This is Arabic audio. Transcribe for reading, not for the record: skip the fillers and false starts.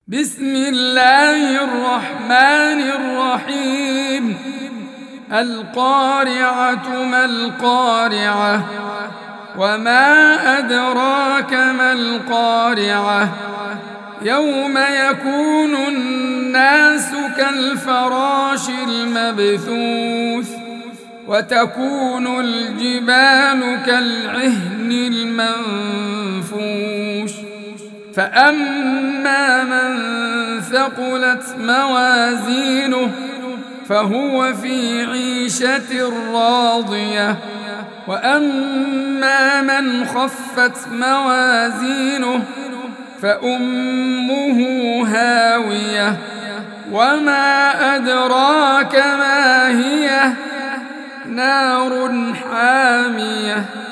بسم الله الرحمن الرحيم. القارعة ما القارعة وما أدراك ما القارعة يوم يكون الناس كالفراش المبثوث وتكون الجبال كالعهن المنفوش فأما من ثقلت موازينه فهو في عيشة راضية وأما من خفت موازينه فأمه هاوية وما أدراك ما هي نار حامية.